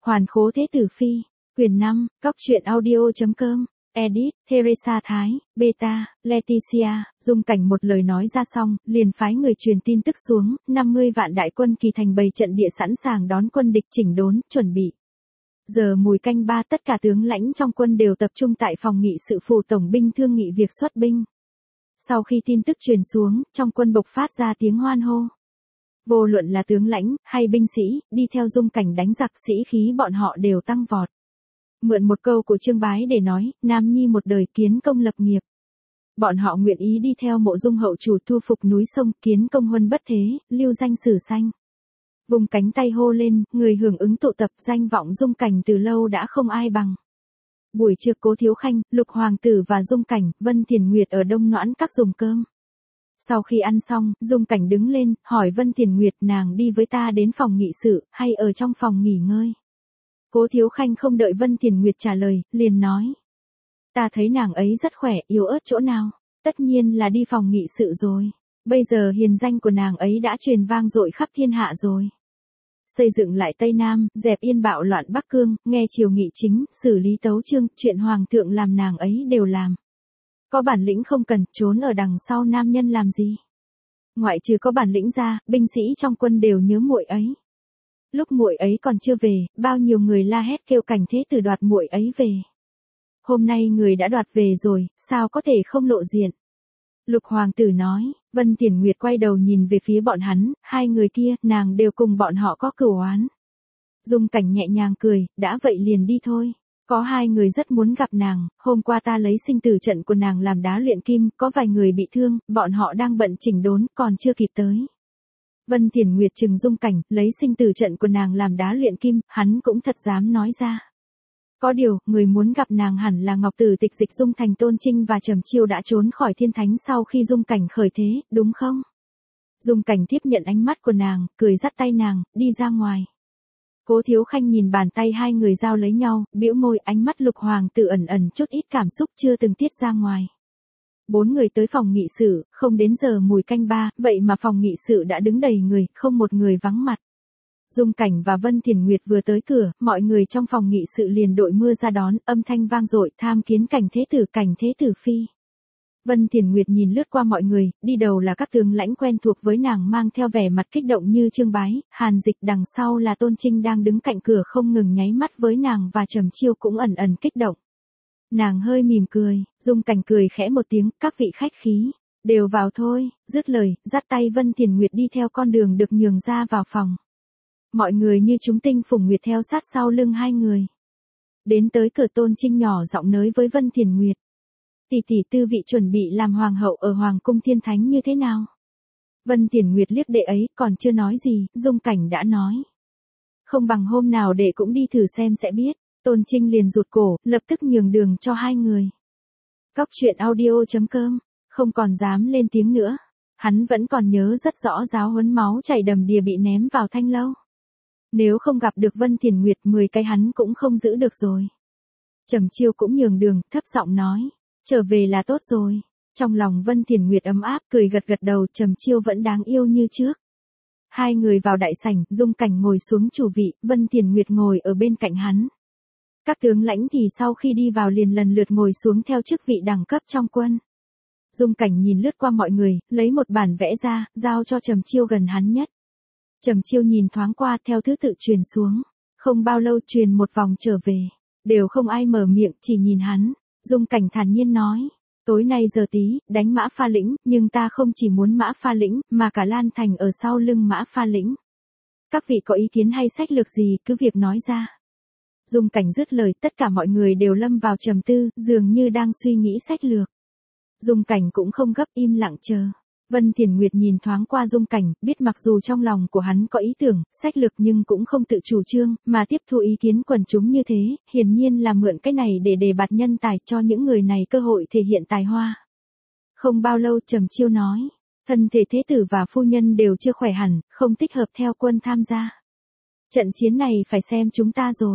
Hoàn khố thế tử phi. Quyền 5, Cóc truyện audio.com. Edit, Teresa Thái, Beta, Leticia. Dung Cảnh một lời nói ra xong, liền phái người truyền tin tức xuống, 50 vạn đại quân kỳ thành bày trận địa sẵn sàng đón quân địch chỉnh đốn, chuẩn bị. Giờ mùi canh 3 tất cả tướng lãnh trong quân đều tập trung tại phòng nghị sự phủ tổng binh thương nghị việc xuất binh. Sau khi tin tức truyền xuống, trong quân bộc phát ra tiếng hoan hô. Vô luận là tướng lãnh, hay binh sĩ, đi theo Dung Cảnh đánh giặc sĩ khí bọn họ đều tăng vọt. Mượn một câu của Trương Bái để nói, nam nhi một đời kiến công lập nghiệp. Bọn họ nguyện ý đi theo Mộ Dung hậu chủ thu phục núi sông, kiến công huân bất thế, lưu danh sử xanh. Vùng cánh tay hô lên, người hưởng ứng tụ tập, danh vọng Dung Cảnh từ lâu đã không ai bằng. Buổi trưa Cố Thiếu Khanh, Lục Hoàng tử và Dung Cảnh, Vân Thiền Nguyệt ở Đông Noãn Các dùng cơm. Sau khi ăn xong, Dung Cảnh đứng lên, hỏi Vân Thiền Nguyệt nàng đi với ta đến phòng nghị sự, hay ở trong phòng nghỉ ngơi. Cố Thiếu Khanh không đợi Vân Thiền Nguyệt trả lời, liền nói. Ta thấy nàng ấy rất khỏe, yếu ớt chỗ nào, tất nhiên là đi phòng nghị sự rồi. Bây giờ hiền danh của nàng ấy đã truyền vang dội khắp thiên hạ rồi. Xây dựng lại Tây Nam, dẹp yên bạo loạn Bắc Cương, nghe triều nghị chính, xử lý tấu chương, chuyện hoàng thượng làm nàng ấy đều làm. Có bản lĩnh không cần, trốn ở đằng sau nam nhân làm gì. Ngoại trừ có bản lĩnh ra, binh sĩ trong quân đều nhớ muội ấy. Lúc muội ấy còn chưa về, bao nhiêu người la hét kêu Cảnh thế tử đoạt muội ấy về. Hôm nay người đã đoạt về rồi, sao có thể không lộ diện. Lục Hoàng tử nói. Vân Thiền Nguyệt quay đầu nhìn về phía bọn hắn, hai người kia, nàng đều cùng bọn họ có cửu oán. Dung Cảnh nhẹ nhàng cười, đã vậy liền đi thôi. Có hai người rất muốn gặp nàng, hôm qua ta lấy sinh tử trận của nàng làm đá luyện kim, có vài người bị thương, bọn họ đang bận chỉnh đốn, còn chưa kịp tới. Vân Thiền Nguyệt trừng Dung Cảnh, lấy sinh tử trận của nàng làm đá luyện kim, hắn cũng thật dám nói ra. Có điều, người muốn gặp nàng hẳn là Ngọc Tử Tịch Dịch Dung Thành Tôn Trinh và Trầm Chiêu đã trốn khỏi Thiên Thánh sau khi Dung Cảnh khởi thế, đúng không? Dung Cảnh tiếp nhận ánh mắt của nàng, cười dắt tay nàng, đi ra ngoài. Cố Thiếu Khanh nhìn bàn tay hai người giao lấy nhau, bĩu môi, ánh mắt Lục Hoàng tử ẩn ẩn chút ít cảm xúc chưa từng tiết ra ngoài. 4 người tới phòng nghị sự, không đến giờ mùi canh 3, vậy mà phòng nghị sự đã đứng đầy người, không một người vắng mặt. Dung Cảnh và Vân Thiền Nguyệt vừa tới cửa, mọi người trong phòng nghị sự liền đội mưa ra đón, âm thanh vang dội, tham kiến Cảnh thế tử phi. Vân Thiền Nguyệt nhìn lướt qua mọi người, đi đầu là các tướng lãnh quen thuộc với nàng mang theo vẻ mặt kích động như Trương Bái, Hàn Dịch, đằng sau là Tôn Trinh đang đứng cạnh cửa không ngừng nháy mắt với nàng và Trầm Chiêu cũng ẩn ẩn kích động. Nàng hơi mỉm cười, Dung Cảnh cười khẽ một tiếng, các vị khách khí, đều vào thôi, dứt lời, dắt tay Vân Thiền Nguyệt đi theo con đường được nhường ra vào phòng. Mọi người như chúng tinh phùng nguyệt theo sát sau lưng hai người. Đến tới cửa Tôn Trinh nhỏ giọng nới với Vân Thiền Nguyệt. Tỷ tỷ tư vị chuẩn bị làm hoàng hậu ở Hoàng cung Thiên Thánh như thế nào? Vân Thiền Nguyệt liếc đệ ấy, còn chưa nói gì, Dung Cảnh đã nói. Không bằng hôm nào đệ cũng đi thử xem sẽ biết. Tôn Trinh liền rụt cổ, lập tức nhường đường cho hai người. Cóc truyện audio.com, không còn dám lên tiếng nữa. Hắn vẫn còn nhớ rất rõ giáo huấn máu chảy đầm đìa bị ném vào thanh lâu. Nếu không gặp được Vân Thiền Nguyệt 10 cái hắn cũng không giữ được rồi. Trầm Chiêu cũng nhường đường, thấp giọng nói. Trở về là tốt rồi. Trong lòng Vân Thiền Nguyệt ấm áp, cười gật gật đầu, Trầm Chiêu vẫn đáng yêu như trước. Hai người vào đại sảnh, Dung Cảnh ngồi xuống chủ vị, Vân Thiền Nguyệt ngồi ở bên cạnh hắn. Các tướng lãnh thì sau khi đi vào liền lần lượt ngồi xuống theo chức vị đẳng cấp trong quân. Dung Cảnh nhìn lướt qua mọi người, lấy một bản vẽ ra, giao cho Trầm Chiêu gần hắn nhất. Trầm Chiêu nhìn thoáng qua theo thứ tự truyền xuống. Không bao lâu truyền một vòng trở về. Đều không ai mở miệng, chỉ nhìn hắn. Dung Cảnh thản nhiên nói. Tối nay giờ tí, đánh Mã Pha Lĩnh, nhưng ta không chỉ muốn Mã Pha Lĩnh, mà cả Lan Thành ở sau lưng Mã Pha Lĩnh. Các vị có ý kiến hay sách lược gì, cứ việc nói ra. Dung Cảnh dứt lời, tất cả mọi người đều lâm vào trầm tư, dường như đang suy nghĩ sách lược. Dung Cảnh cũng không gấp, im lặng chờ. Vân Thiền Nguyệt nhìn thoáng qua Dung Cảnh, biết mặc dù trong lòng của hắn có ý tưởng, sách lược nhưng cũng không tự chủ trương, mà tiếp thu ý kiến quần chúng như thế, hiển nhiên là mượn cái này để đề bạt nhân tài cho những người này cơ hội thể hiện tài hoa. Không bao lâu Trầm Chiêu nói, thân thể thế tử và phu nhân đều chưa khỏe hẳn, không thích hợp theo quân tham gia. Trận chiến này phải xem chúng ta rồi.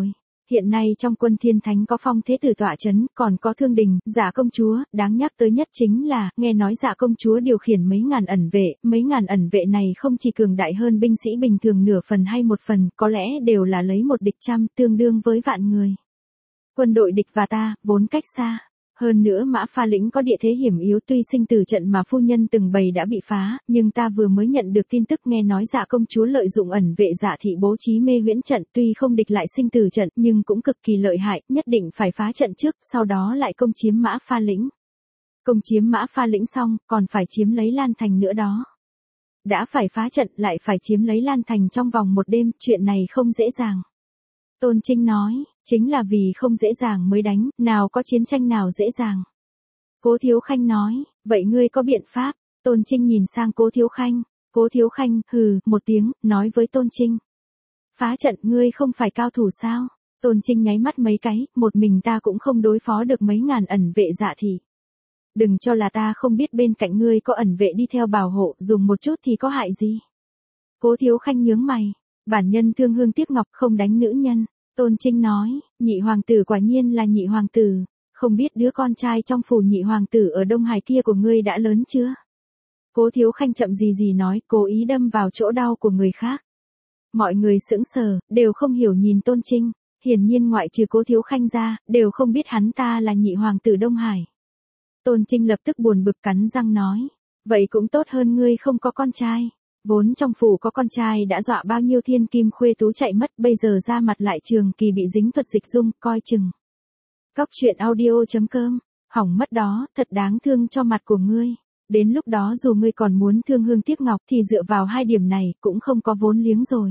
Hiện nay trong quân thiên thánh có Phong Thế Tử tọa chấn, còn có Thương Đình, Dạ công chúa, đáng nhắc tới nhất chính là, nghe nói Dạ công chúa điều khiển mấy ngàn ẩn vệ này không chỉ cường đại hơn binh sĩ bình thường nửa phần hay một phần, có lẽ đều là lấy một địch trăm, tương đương với vạn người. Quân đội địch và ta, vốn cách xa. Hơn nữa Mã Pha lĩnh có địa thế hiểm yếu, tuy sinh tử trận mà phu nhân từng bày đã bị phá, nhưng ta vừa mới nhận được tin tức nghe nói Dạ công chúa lợi dụng ẩn vệ Dạ thị bố trí mê huyễn trận, tuy không địch lại sinh tử trận nhưng cũng cực kỳ lợi hại, nhất định phải phá trận trước, sau đó lại công chiếm Mã Pha lĩnh. Công chiếm Mã Pha lĩnh xong, còn phải chiếm lấy Lan Thành nữa đó. Đã phải phá trận lại phải chiếm lấy Lan Thành trong vòng một đêm, chuyện này không dễ dàng. Tôn Trinh nói, chính là vì không dễ dàng mới đánh, nào có chiến tranh nào dễ dàng. Cố Thiếu Khanh nói, vậy ngươi có biện pháp? Tôn Trinh nhìn sang Cố Thiếu Khanh. Cố Thiếu Khanh, hừ, một tiếng, nói với Tôn Trinh. Phá trận ngươi không phải cao thủ sao? Tôn Trinh nháy mắt mấy cái, một mình ta cũng không đối phó được mấy ngàn ẩn vệ Dạ thị. Đừng cho là ta không biết bên cạnh ngươi có ẩn vệ đi theo bảo hộ, dùng một chút thì có hại gì? Cố Thiếu Khanh nhướng mày, bản nhân thương hương tiếc ngọc không đánh nữ nhân. Tôn Trinh nói, nhị hoàng tử quả nhiên là nhị hoàng tử, không biết đứa con trai trong phủ nhị hoàng tử ở Đông Hải kia của ngươi đã lớn chưa? Cố Thiếu Khanh chậm gì nói, cố ý đâm vào chỗ đau của người khác. Mọi người sững sờ, đều không hiểu nhìn Tôn Trinh, hiển nhiên ngoại trừ Cố Thiếu Khanh ra, đều không biết hắn ta là nhị hoàng tử Đông Hải. Tôn Trinh lập tức buồn bực cắn răng nói, vậy cũng tốt hơn ngươi không có con trai. Vốn trong phủ có con trai đã dọa bao nhiêu thiên kim khuê tú chạy mất, bây giờ ra mặt lại trường kỳ bị dính thuật dịch dung, coi chừng. Cóc truyện audio.com, hỏng mất đó, thật đáng thương cho mặt của ngươi. Đến lúc đó dù ngươi còn muốn thương hương tiếc ngọc thì dựa vào hai điểm này cũng không có vốn liếng rồi.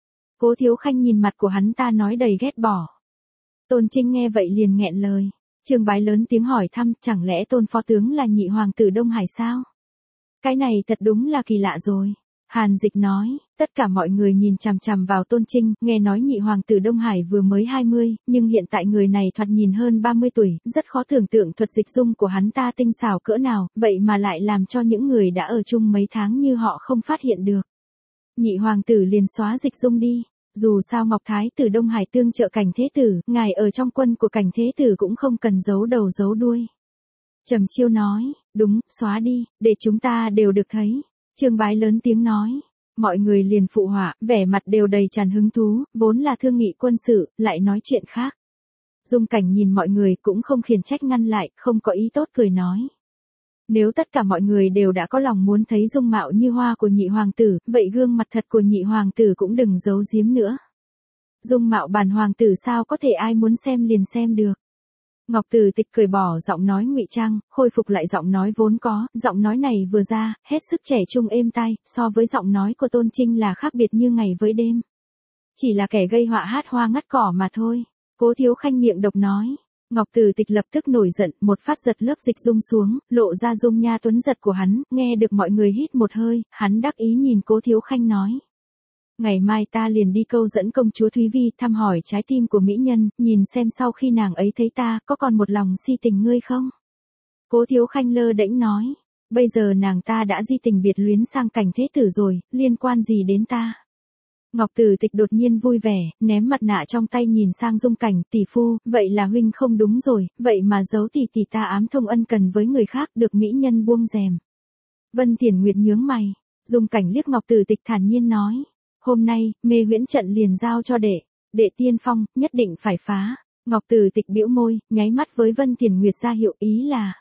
Cố Thiếu Khanh nhìn mặt của hắn ta nói đầy ghét bỏ. Tôn Trinh nghe vậy liền nghẹn lời. Trương Bái lớn tiếng hỏi thăm, chẳng lẽ Tôn phó tướng là nhị hoàng tử Đông Hải sao? Cái này thật đúng là kỳ lạ rồi. Hàn Dịch nói, tất cả mọi người nhìn chằm chằm vào Tôn Trinh, nghe nói nhị hoàng tử Đông Hải vừa mới 20, nhưng hiện tại người này thoạt nhìn hơn 30 tuổi, rất khó tưởng tượng thuật dịch dung của hắn ta tinh xảo cỡ nào, vậy mà lại làm cho những người đã ở chung mấy tháng như họ không phát hiện được. Nhị hoàng tử liền xóa dịch dung đi, dù sao Ngọc Thái tử Đông Hải tương trợ Cảnh Thế Tử, ngài ở trong quân của Cảnh Thế Tử cũng không cần giấu đầu giấu đuôi. Trầm Chiêu nói, đúng, xóa đi, để chúng ta đều được thấy. Trương Bái lớn tiếng nói, mọi người liền phụ họa, vẻ mặt đều đầy tràn hứng thú, vốn là thương nghị quân sự, lại nói chuyện khác. Dung Cảnh nhìn mọi người cũng không khiển trách ngăn lại, không có ý tốt cười nói. Nếu tất cả mọi người đều đã có lòng muốn thấy dung mạo như hoa của nhị hoàng tử, vậy gương mặt thật của nhị hoàng tử cũng đừng giấu giếm nữa. Dung mạo bản hoàng tử sao có thể ai muốn xem liền xem được. Ngọc Tử Tịch cười bỏ giọng nói ngụy trang, khôi phục lại giọng nói vốn có, giọng nói này vừa ra, hết sức trẻ trung êm tai, so với giọng nói của Tôn Trinh là khác biệt như ngày với đêm. Chỉ là kẻ gây họa hát hoa ngắt cỏ mà thôi. Cố Thiếu Khanh miệng độc nói. Ngọc Tử Tịch lập tức nổi giận, một phát giật lớp dịch dung xuống, lộ ra dung nha tuấn giật của hắn, nghe được mọi người hít một hơi, hắn đắc ý nhìn Cố Thiếu Khanh nói. Ngày mai ta liền đi câu dẫn công chúa Thúy Vi thăm hỏi trái tim của mỹ nhân, nhìn xem sau khi nàng ấy thấy ta, có còn một lòng si tình ngươi không? Cố Thiếu Khanh lơ đễnh nói, bây giờ nàng ta đã di tình biệt luyến sang Cảnh Thế Tử rồi, liên quan gì đến ta? Ngọc Tử Tịch đột nhiên vui vẻ, ném mặt nạ trong tay nhìn sang Dung Cảnh, tỷ phu, vậy là huynh không đúng rồi, vậy mà giấu tỷ tỷ ta ám thông ân cần với người khác, được mỹ nhân buông rèm. Vân Thiển Nguyệt nhướng mày, Dung Cảnh liếc Ngọc Tử Tịch thản nhiên nói. Hôm nay, mê huyễn trận liền giao cho đệ tiên phong, nhất định phải phá. Ngọc Tử Tịch bĩu môi, nháy mắt với Vân Thiển Nguyệt ra hiệu ý là.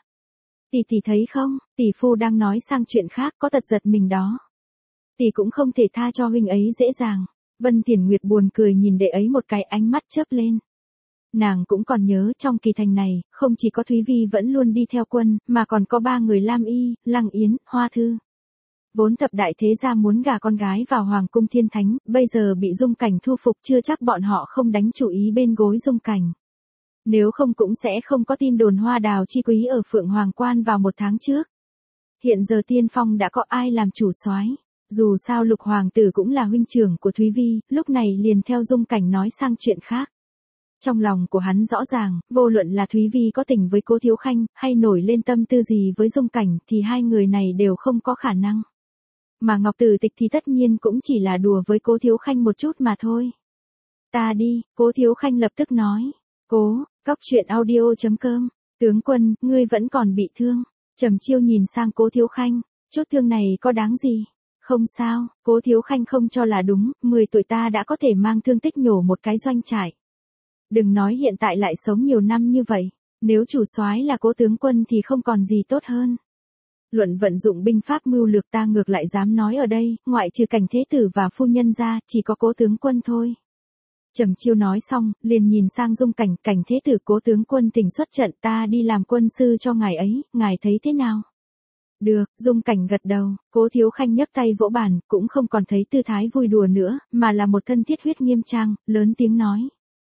Tỷ thấy không, tỷ phu đang nói sang chuyện khác có tật giật mình đó. Tỷ cũng không thể tha cho huynh ấy dễ dàng. Vân Thiển Nguyệt buồn cười nhìn đệ ấy một cái ánh mắt chớp lên. Nàng cũng còn nhớ trong kỳ thành này, không chỉ có Thúy Vi vẫn luôn đi theo quân, mà còn có 3 người Lam Y, Lăng Yến, Hoa Thư. Vốn thập đại thế gia muốn gả con gái vào Hoàng cung Thiên Thánh, bây giờ bị Dung Cảnh thu phục chưa chắc bọn họ không đánh chủ ý bên gối Dung Cảnh. Nếu không cũng sẽ không có tin đồn Hoa Đào chi quý ở Phượng Hoàng Quan vào 1 tháng trước. Hiện giờ tiên phong đã có ai làm chủ soái. Dù sao Lục Hoàng tử cũng là huynh trưởng của Thúy Vi, lúc này liền theo Dung Cảnh nói sang chuyện khác. Trong lòng của hắn rõ ràng, vô luận là Thúy Vi có tình với Cố Thiếu Khanh, hay nổi lên tâm tư gì với Dung Cảnh, thì hai người này đều không có khả năng. Mà Ngọc Tử Tịch thì tất nhiên cũng chỉ là đùa với Cố Thiếu Khanh một chút mà thôi. Ta đi, Cố Thiếu Khanh lập tức nói. Cố, cóc truyện audio.com, tướng quân, ngươi vẫn còn bị thương. Trầm Chiêu nhìn sang Cố Thiếu Khanh, chút thương này có đáng gì? Không sao, Cố Thiếu Khanh không cho là đúng, 10 tuổi ta đã có thể mang thương tích nhổ một cái doanh trại. Đừng nói hiện tại lại sống nhiều năm như vậy, nếu chủ soái là Cố tướng quân thì không còn gì tốt hơn. Luận vận dụng binh pháp mưu lược ta ngược lại dám nói ở đây, ngoại trừ Cảnh Thế Tử và phu nhân ra, chỉ có Cố tướng quân thôi. Trầm Chiêu nói xong, liền nhìn sang Dung Cảnh, Cảnh Thế Tử Cố tướng quân tỉnh xuất trận, ta đi làm quân sư cho ngài ấy, ngài thấy thế nào? Được, Dung Cảnh gật đầu, Cố Thiếu Khanh nhấc tay vỗ bàn, cũng không còn thấy tư thái vui đùa nữa, mà là một thân thiết huyết nghiêm trang, lớn tiếng nói.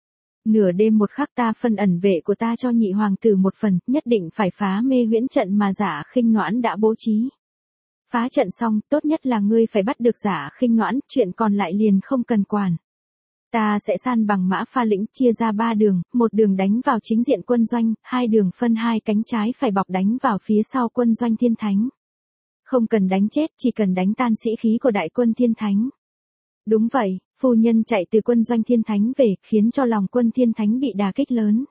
Nửa đêm một khắc ta phân ẩn vệ của ta cho nhị hoàng tử một phần, nhất định phải phá mê huyễn trận mà Giả Khinh Noãn đã bố trí. Phá trận xong, tốt nhất là ngươi phải bắt được Giả Khinh Noãn, chuyện còn lại liền không cần quản. Ta sẽ san bằng Mã Pha lĩnh, chia ra 3 đường, một đường đánh vào chính diện quân doanh, 2 đường phân 2 cánh trái phải bọc đánh vào phía sau quân doanh Thiên Thánh. Không cần đánh chết, chỉ cần đánh tan sĩ khí của đại quân Thiên Thánh. Đúng vậy, phu nhân chạy từ quân doanh Thiên Thánh về, khiến cho lòng quân Thiên Thánh bị đả kích lớn.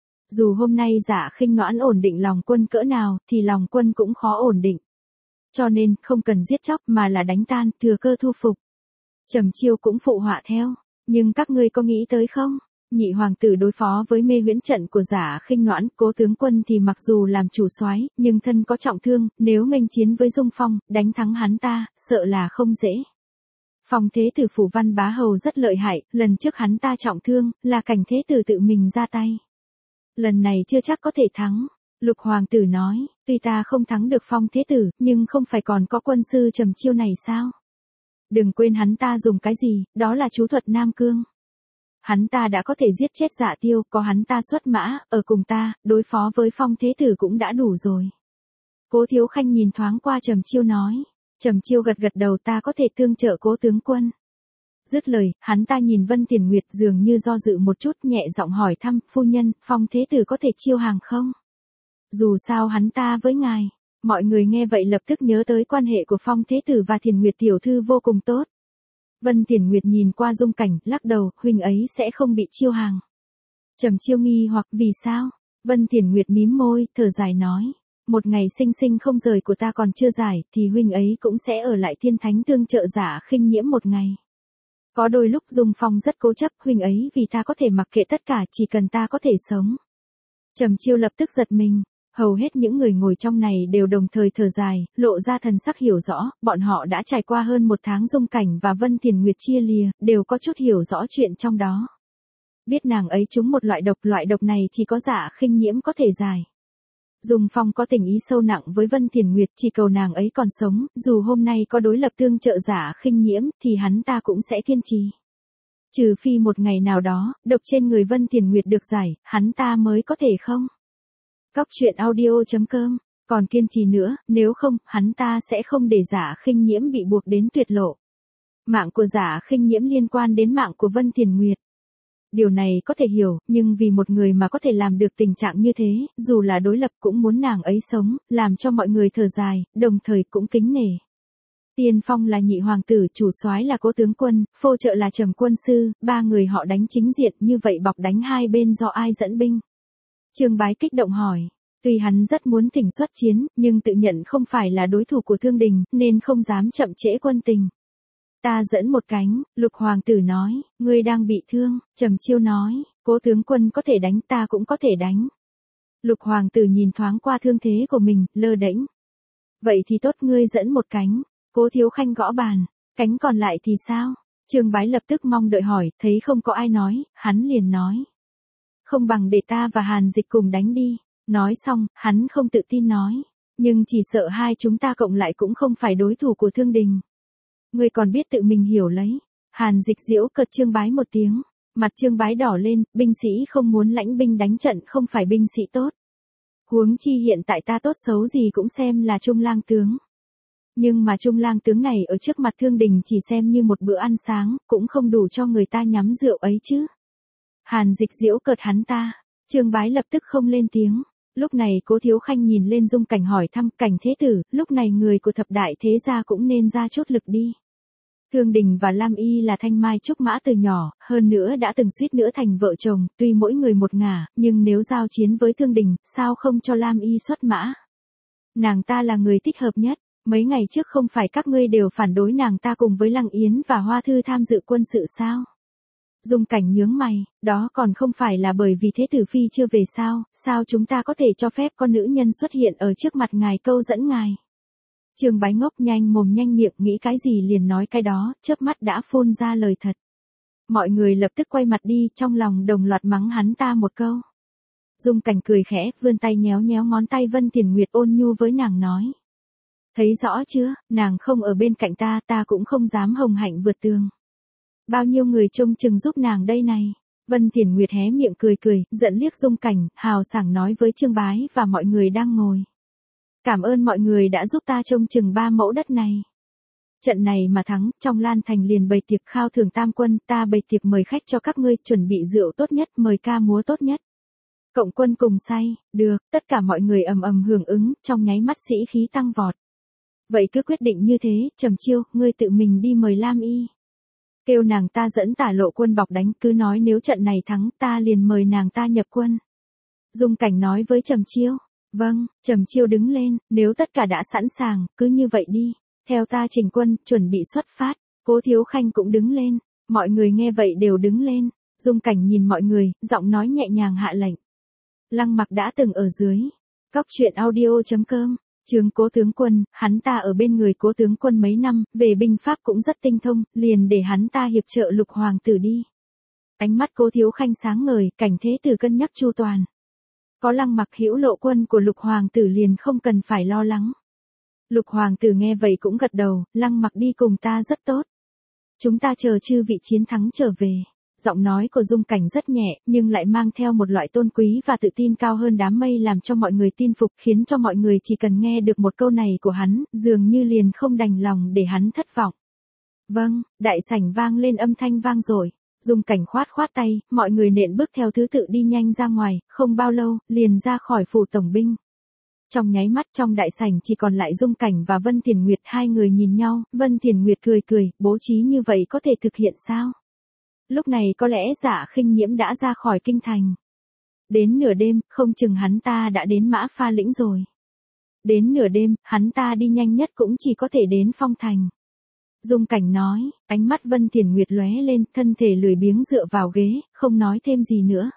Dù hôm nay Giả Khinh Noãn ổn định lòng quân cỡ nào, thì lòng quân cũng khó ổn định. Cho nên, không cần giết chóc mà là đánh tan, thừa cơ thu phục. Trầm Chiêu cũng phụ họa theo. Nhưng các ngươi có nghĩ tới không? Nhị hoàng tử đối phó với mê huyễn trận của Giả Khinh Noãn, Cố tướng quân thì mặc dù làm chủ soái, nhưng thân có trọng thương, nếu nghênh chiến với Dung Phong, đánh thắng hắn ta, sợ là không dễ. Phong Thế Tử Phủ Văn Bá Hầu rất lợi hại, lần trước hắn ta trọng thương, là Cảnh Thế Tử tự mình ra tay. Lần này chưa chắc có thể thắng. Lục hoàng tử nói, tuy ta không thắng được Phong Thế Tử, nhưng không phải còn có quân sư Trầm Chiêu này sao? Đừng quên hắn ta dùng cái gì, đó là chú thuật Nam Cương. Hắn ta đã có thể giết chết Dạ Tiêu, có hắn ta xuất mã, ở cùng ta, đối phó với Phong Thế Tử cũng đã đủ rồi. Cố Thiếu Khanh nhìn thoáng qua Trầm Chiêu nói. Trầm Chiêu gật gật đầu, ta có thể tương trợ Cố tướng quân. Dứt lời, hắn ta nhìn Vân Tiền Nguyệt dường như do dự một chút, nhẹ giọng hỏi thăm, phu nhân, Phong Thế Tử có thể chiêu hàng không? Dù sao hắn ta với ngài. Mọi người nghe vậy lập tức nhớ tới quan hệ của Phong Thế Tử và Thiền Nguyệt tiểu thư vô cùng tốt. Vân Thiền Nguyệt nhìn qua Dung Cảnh, lắc đầu, huynh ấy sẽ không bị chiêu hàng. Trầm Chiêu nghi hoặc vì sao? Vân Thiền Nguyệt mím môi, thở dài nói. Một ngày sinh sinh không rời của ta còn chưa giải, thì huynh ấy cũng sẽ ở lại Thiên Thánh tương trợ Giả Khinh Nhiễm một ngày. Có đôi lúc Dung Phong rất cố chấp, huynh ấy vì ta có thể mặc kệ tất cả, chỉ cần ta có thể sống. Trầm Chiêu lập tức giật mình. Hầu hết những người ngồi trong này đều đồng thời thở dài, lộ ra thần sắc hiểu rõ, bọn họ đã trải qua hơn 1 tháng Dung Cảnh và Vân Thiền Nguyệt chia lìa, đều có chút hiểu rõ chuyện trong đó. Biết nàng ấy trúng một loại độc này chỉ có Giả Khinh Nhiễm có thể giải. Dung Phong có tình ý sâu nặng với Vân Thiền Nguyệt, chỉ cầu nàng ấy còn sống, dù hôm nay có đối lập tương trợ Giả Khinh Nhiễm, thì hắn ta cũng sẽ kiên trì. Trừ phi một ngày nào đó, độc trên người Vân Thiền Nguyệt được giải, hắn ta mới có thể không. Cóc truyện audio.com, còn kiên trì nữa, nếu không, hắn ta sẽ không để Giả Khinh Nhiễm bị buộc đến tuyệt lộ. Mạng của Giả Khinh Nhiễm liên quan đến mạng của Vân Thiền Nguyệt. Điều này có thể hiểu, nhưng vì một người mà có thể làm được tình trạng như thế, dù là đối lập cũng muốn nàng ấy sống, làm cho mọi người thở dài, đồng thời cũng kính nể. Tiên phong là nhị hoàng tử, chủ soái là Cố tướng quân, phô trợ là Trầm quân sư, 3 người họ đánh chính diện, như vậy bọc đánh hai bên do ai dẫn binh? Trương Bái kích động hỏi. Tuy hắn rất muốn thỉnh xuất chiến, nhưng tự nhận không phải là đối thủ của Thương Đình, nên không dám chậm trễ quân tình. Ta dẫn một cánh, Lục hoàng tử nói, ngươi đang bị thương, Trầm Chiêu nói, Cố tướng quân có thể đánh, ta cũng có thể đánh. Lục hoàng tử nhìn thoáng qua thương thế của mình, lơ đễnh. Vậy thì tốt, ngươi dẫn một cánh. Cố Thiếu Khanh gõ bàn, cánh còn lại thì sao? Trương Bái lập tức mong đợi hỏi, thấy không có ai nói, hắn liền nói. Không bằng để ta và Hàn Dịch cùng đánh đi. Nói xong, hắn không tự tin nói. Nhưng chỉ sợ hai chúng ta cộng lại cũng không phải đối thủ của Thương Đình. Ngươi còn biết tự mình hiểu lấy. Hàn Dịch giễu cợt Trương Bái một tiếng. Mặt Trương Bái đỏ lên, binh sĩ không muốn lãnh binh đánh trận không phải binh sĩ tốt. Huống chi hiện tại ta tốt xấu gì cũng xem là trung lang tướng. Nhưng mà trung lang tướng này ở trước mặt Thương Đình chỉ xem như một bữa ăn sáng, cũng không đủ cho người ta nhắm rượu ấy chứ. Hàn Dịch giễu cợt hắn ta. Trương Bái lập tức không lên tiếng. Lúc này Cố Thiếu Khanh nhìn lên Dung Cảnh hỏi thăm, Cảnh thế tử, lúc này người của thập đại thế gia cũng nên ra chút lực đi. Thương Đình và Lam Y là thanh mai trúc mã từ nhỏ, hơn nữa đã từng suýt nữa thành vợ chồng, tuy mỗi người một ngả, nhưng nếu giao chiến với Thương Đình, sao không cho Lam Y xuất mã? Nàng ta là người thích hợp nhất, mấy ngày trước không phải các ngươi đều phản đối nàng ta cùng với Lăng Yến và Hoa Thư tham dự quân sự sao? Dung Cảnh nhướng mày, đó còn không phải là bởi vì Thế Tử Phi chưa về sao chúng ta có thể cho phép con nữ nhân xuất hiện ở trước mặt ngài câu dẫn ngài? Trương Bái Ngốc nhanh mồm nhanh miệng nghĩ cái gì liền nói cái đó, chớp mắt đã phun ra lời thật. Mọi người lập tức quay mặt đi, trong lòng đồng loạt mắng hắn ta một câu. Dung Cảnh cười khẽ, vươn tay nhéo nhéo ngón tay Vân Thiền Nguyệt ôn nhu với nàng nói. Thấy rõ chưa, nàng không ở bên cạnh ta cũng không dám hồng hạnh vượt tường. Bao nhiêu người trông chừng giúp nàng đây này. Vân Thiền Nguyệt hé miệng cười, giận liếc Dung Cảnh, hào sảng nói với Trương Bái và mọi người đang ngồi. Cảm ơn mọi người đã giúp ta trông chừng 3 mẫu đất này. Trận này mà thắng, trong Lan Thành liền bày tiệc khao thưởng tam quân, ta bày tiệc mời khách cho các ngươi, chuẩn bị rượu tốt nhất, mời ca múa tốt nhất. Cộng quân cùng say, được, tất cả mọi người ầm ầm hưởng ứng, trong nháy mắt sĩ khí tăng vọt. Vậy cứ quyết định như thế, Trầm Chiêu, ngươi tự mình đi mời Lam Y. Kêu nàng ta dẫn Tả Lộ quân bọc đánh, cứ nói nếu trận này thắng, ta liền mời nàng ta nhập quân. Dung Cảnh nói với Trầm Chiêu. Vâng, Trầm Chiêu đứng lên, nếu tất cả đã sẵn sàng, cứ như vậy đi. Theo ta chỉnh quân, chuẩn bị xuất phát. Cố Thiếu Khanh cũng đứng lên. Mọi người nghe vậy đều đứng lên. Dung Cảnh nhìn mọi người, giọng nói nhẹ nhàng hạ lệnh. Lăng Mặc đã từng ở dưới. Cóc truyện audio.com. Trương Cố tướng quân, hắn ta ở bên người Cố tướng quân mấy năm, về binh pháp cũng rất tinh thông, liền để hắn ta hiệp trợ Lục hoàng tử đi. Ánh mắt Cố Thiếu Khanh sáng ngời, Cảnh Thế Tử cân nhắc chu toàn. Có Lăng Mặc hữu lộ quân của Lục hoàng tử liền không cần phải lo lắng. Lục hoàng tử nghe vậy cũng gật đầu, Lăng Mặc đi cùng ta rất tốt. Chúng ta chờ chư vị chiến thắng trở về. Giọng nói của Dung Cảnh rất nhẹ, nhưng lại mang theo một loại tôn quý và tự tin cao hơn đám mây làm cho mọi người tin phục, khiến cho mọi người chỉ cần nghe được một câu này của hắn, dường như liền không đành lòng để hắn thất vọng. Vâng, đại sảnh vang lên âm thanh vang dội. Dung Cảnh khoát tay, mọi người nện bước theo thứ tự đi nhanh ra ngoài, không bao lâu, liền ra khỏi phủ tổng binh. Trong nháy mắt trong đại sảnh chỉ còn lại Dung Cảnh và Vân Thiền Nguyệt, hai người nhìn nhau, Vân Thiền Nguyệt cười, bố trí như vậy có thể thực hiện sao? Lúc này có lẽ Dạ Khinh Nhiễm đã ra khỏi kinh thành. Đến nửa đêm, không chừng hắn ta đã đến Mã Pha Lĩnh rồi. Đến nửa đêm, hắn ta đi nhanh nhất cũng chỉ có thể đến Phong Thành. Dung Cảnh nói, ánh mắt Vân Thiền Nguyệt lóe lên, thân thể lười biếng dựa vào ghế, không nói thêm gì nữa.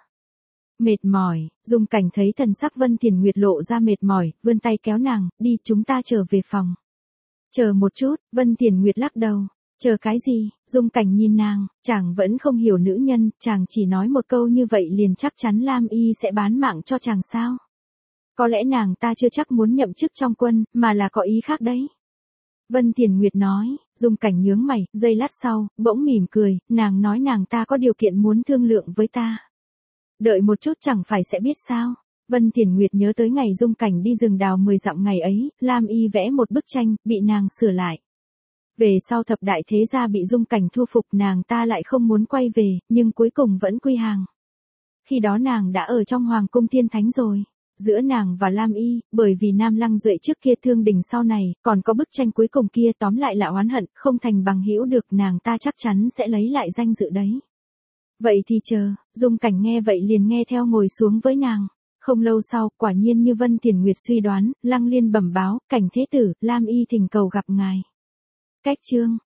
Mệt mỏi, Dung Cảnh thấy thần sắc Vân Thiền Nguyệt lộ ra mệt mỏi, vươn tay kéo nàng, đi chúng ta trở về phòng. Chờ một chút, Vân Thiền Nguyệt lắc đầu. Chờ cái gì? Dung Cảnh nhìn nàng, chàng vẫn không hiểu nữ nhân, chàng chỉ nói một câu như vậy liền chắc chắn Lam Y sẽ bán mạng cho chàng sao? Có lẽ nàng ta chưa chắc muốn nhậm chức trong quân, mà là có ý khác đấy. Vân Thiền Nguyệt nói, Dung Cảnh nhướng mày, giây lát sau, bỗng mỉm cười, nàng nói nàng ta có điều kiện muốn thương lượng với ta. Đợi một chút chẳng phải sẽ biết sao? Vân Thiền Nguyệt nhớ tới ngày Dung Cảnh đi rừng đào 10 dặm ngày ấy, Lam Y vẽ một bức tranh, bị nàng sửa lại. Về sau thập đại thế gia bị Dung Cảnh thu phục, nàng ta lại không muốn quay về, nhưng cuối cùng vẫn quy hàng. Khi đó nàng đã ở trong Hoàng cung Thiên Thánh rồi. Giữa nàng và Lam Y, bởi vì Nam Lăng Duệ trước kia thương đình sau này, còn có bức tranh cuối cùng kia, tóm lại là oán hận, không thành bằng hữu được, nàng ta chắc chắn sẽ lấy lại danh dự đấy. Vậy thì chờ, Dung Cảnh nghe vậy liền nghe theo ngồi xuống với nàng. Không lâu sau, quả nhiên như Vân Thiền Nguyệt suy đoán, Lăng Liên bẩm báo, Cảnh Thế Tử, Lam Y thỉnh cầu gặp ngài. Cách chương